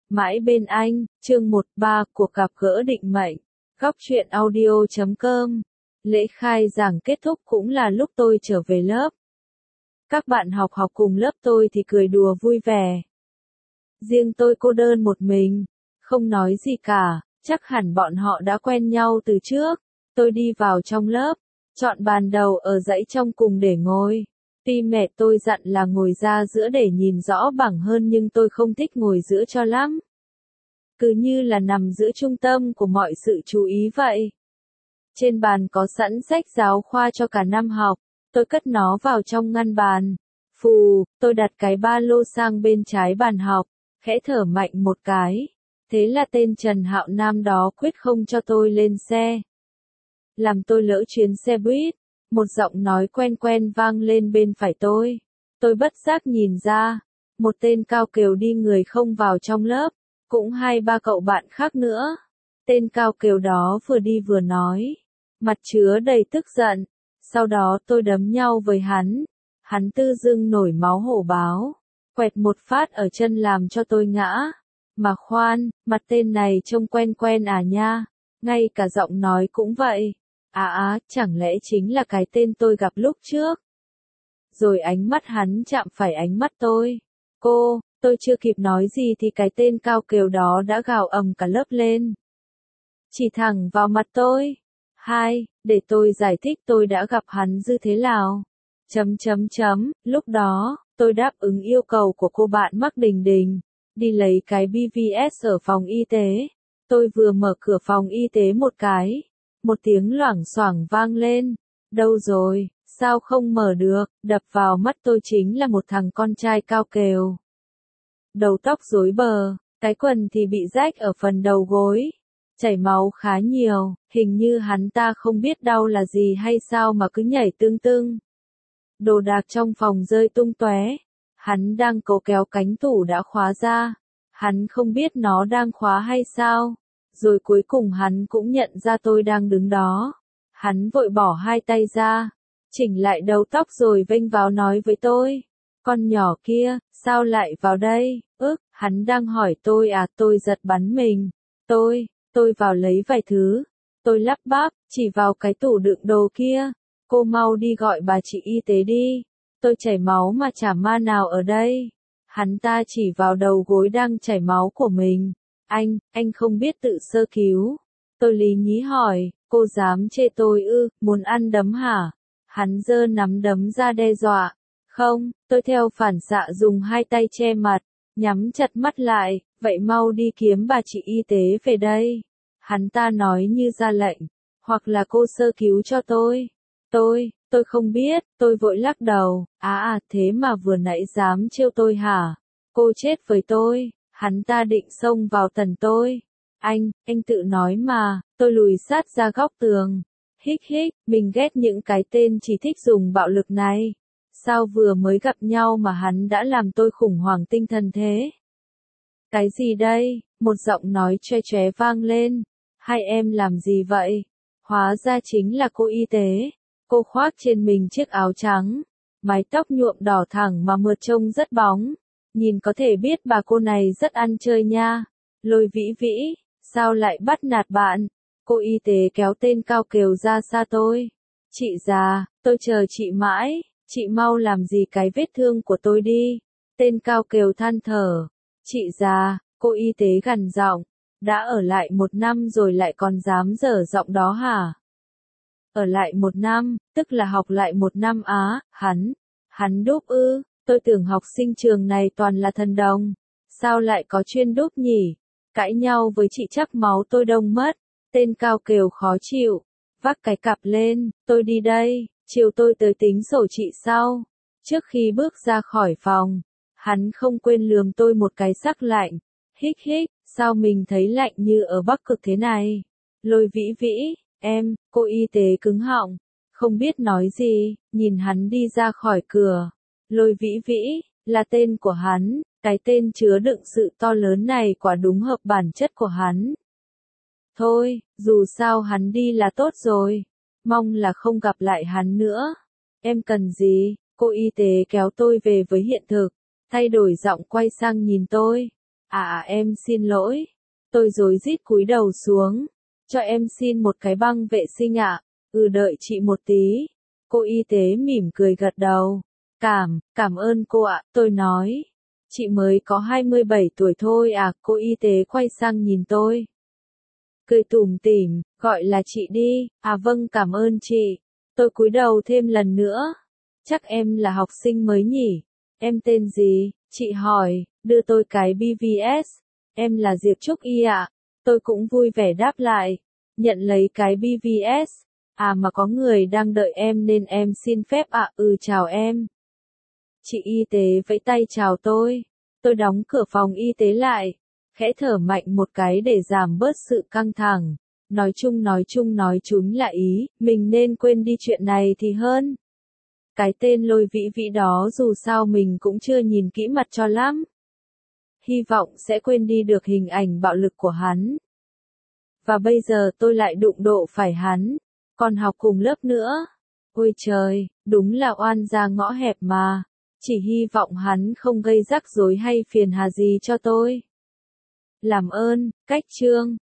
Mãi bên anh, chương 13, cuộc gặp gỡ định mệnh. Góc truyện audio.com. Lễ khai giảng kết thúc cũng là lúc tôi trở về lớp. Các bạn học cùng lớp tôi thì cười đùa vui vẻ. Riêng tôi cô đơn một mình, không nói gì cả, chắc hẳn bọn họ đã quen nhau từ trước. Tôi đi vào trong lớp, chọn bàn đầu ở dãy trong cùng để ngồi. Tuy mẹ tôi dặn là ngồi ra giữa để nhìn rõ bảng hơn nhưng tôi không thích ngồi giữa cho lắm. Cứ như là nằm giữa trung tâm của mọi sự chú ý vậy. Trên bàn có sẵn sách giáo khoa cho cả năm học, tôi cất nó vào trong ngăn bàn. Phù, tôi đặt cái ba lô sang bên trái bàn học, khẽ thở mạnh một cái. Thế là tên Trần Hạo Nam đó quyết không cho tôi lên xe. Làm tôi lỡ chuyến xe buýt. Một giọng nói quen quen vang lên bên phải tôi. Tôi bất giác nhìn ra. Một tên cao kèo đi người không vào trong lớp. Cũng 2-3 cậu bạn khác nữa. Tên cao kèo đó vừa đi vừa nói. Mặt chứa đầy tức giận. Sau đó tôi đấm nhau với hắn. Hắn tự dưng nổi máu hổ báo. Quẹt một phát ở chân làm cho tôi ngã. Mà khoan, mặt tên này trông quen quen à nha. Ngay cả giọng nói cũng vậy. Chẳng lẽ chính là cái tên tôi gặp lúc trước? Rồi ánh mắt hắn chạm phải ánh mắt tôi. Tôi chưa kịp nói gì thì cái tên cao kèo đó đã gào ầm cả lớp lên. Chỉ thẳng vào mặt tôi. Để tôi giải thích tôi đã gặp hắn như thế nào. Lúc đó, tôi đáp ứng yêu cầu của cô bạn Mắc Đình Đình. Đi lấy cái BVS ở phòng y tế. Tôi vừa mở cửa phòng y tế một cái. Một tiếng loảng xoảng vang lên. Đâu rồi, sao không mở được, đập vào mắt tôi chính là một thằng con trai cao kèo. Đầu tóc rối bờ, cái quần thì bị rách ở phần đầu gối. Chảy máu khá nhiều, hình như hắn ta không biết đau là gì hay sao mà cứ nhảy tưng tưng. Đồ đạc trong phòng rơi tung tóe. Hắn đang cố kéo cánh tủ đã khóa ra. Hắn không biết nó đang khóa hay sao. Rồi cuối cùng hắn cũng nhận ra tôi đang đứng đó. Hắn vội bỏ hai tay ra, chỉnh lại đầu tóc rồi vênh vào nói với tôi. Con nhỏ kia, sao lại vào đây? Hắn đang hỏi tôi à? Tôi giật bắn mình. Tôi vào lấy vài thứ. Tôi lắp bắp, chỉ vào cái tủ đựng đồ kia. Cô mau đi gọi bà chị y tế đi. Tôi chảy máu mà chả ma nào ở đây. Hắn ta chỉ vào đầu gối đang chảy máu của mình. Anh không biết tự sơ cứu. Tôi lý nhí hỏi, cô dám chê tôi ư, muốn ăn đấm hả? Hắn giơ nắm đấm ra đe dọa. Không, tôi theo phản xạ dùng hai tay che mặt, nhắm chặt mắt lại, vậy mau đi kiếm bà chị y tế về đây. Hắn ta nói như ra lệnh, hoặc là cô sơ cứu cho tôi. Tôi không biết, tôi vội lắc đầu, thế mà vừa nãy dám trêu tôi hả? Cô chết với tôi. Hắn ta định xông vào tần tôi. Anh tự nói mà, tôi lùi sát ra góc tường. Hích, mình ghét những cái tên chỉ thích dùng bạo lực này. Sao vừa mới gặp nhau mà hắn đã làm tôi khủng hoảng tinh thần thế? Cái gì đây? Một giọng nói choe choé vang lên. Hai em làm gì vậy? Hóa ra chính là cô y tế. Cô khoác trên mình chiếc áo trắng. Mái tóc nhuộm đỏ thẳng mà mượt trông rất bóng. Nhìn có thể biết bà cô này rất ăn chơi nha. Lôi Vĩ, sao lại bắt nạt bạn? Cô y tế kéo tên cao kèo ra xa tôi. Chị già, tôi chờ chị mãi, chị mau làm gì cái vết thương của tôi đi. Tên cao kèo than thở. Chị già, cô y tế gằn giọng, đã ở lại 1 năm rồi lại còn dám dở giọng đó hả? Ở lại 1 năm, tức là học lại 1 năm á, hắn đúp ư? Tôi tưởng học sinh trường này toàn là thần đồng. Sao lại có chuyên đúp nhỉ? Cãi nhau với chị chắc máu tôi đông mất. Tên cao kèo khó chịu. Vác cái cặp lên, tôi đi đây, chiều tôi tới tính sổ chị sau. Trước khi bước ra khỏi phòng, hắn không quên lườm tôi một cái sắc lạnh. Hích, sao mình thấy lạnh như ở Bắc Cực thế này? Lôi Vĩ, cô y tế cứng họng, không biết nói gì, nhìn hắn đi ra khỏi cửa. Lôi Vĩ, là tên của hắn, cái tên chứa đựng sự to lớn này quả đúng hợp bản chất của hắn. Thôi, dù sao hắn đi là tốt rồi, mong là không gặp lại hắn nữa. Em cần gì? Cô y tế kéo tôi về với hiện thực, thay đổi giọng quay sang nhìn tôi. Em xin lỗi. Tôi rối rít cúi đầu xuống. Cho em xin một cái băng vệ sinh ạ. Đợi chị một tí. Cô y tế mỉm cười gật đầu. Cảm ơn cô ạ, tôi nói. Chị mới có 27 tuổi thôi à, cô y tế quay sang nhìn tôi. Cười tủm tỉm, gọi là chị đi, vâng cảm ơn chị. Tôi cúi đầu thêm lần nữa. Chắc em là học sinh mới nhỉ? Em tên gì? Chị hỏi, đưa tôi cái BVS. Em là Diệp Trúc Y ạ. Tôi cũng vui vẻ đáp lại. Nhận lấy cái BVS. Mà có người đang đợi em nên em xin phép ạ. Chào em. Chị y tế vẫy tay chào tôi. Tôi đóng cửa phòng y tế lại. Khẽ thở mạnh một cái để giảm bớt sự căng thẳng. Nói chung là ý, mình nên quên đi chuyện này thì hơn. Cái tên Lôi Vĩ Vĩ đó dù sao mình cũng chưa nhìn kỹ mặt cho lắm. Hy vọng sẽ quên đi được hình ảnh bạo lực của hắn. Và bây giờ tôi lại đụng độ phải hắn, còn học cùng lớp nữa. Ôi trời, đúng là oan gia ngõ hẹp mà. Chỉ hy vọng hắn không gây rắc rối hay phiền hà gì cho tôi. Làm ơn, cách chương.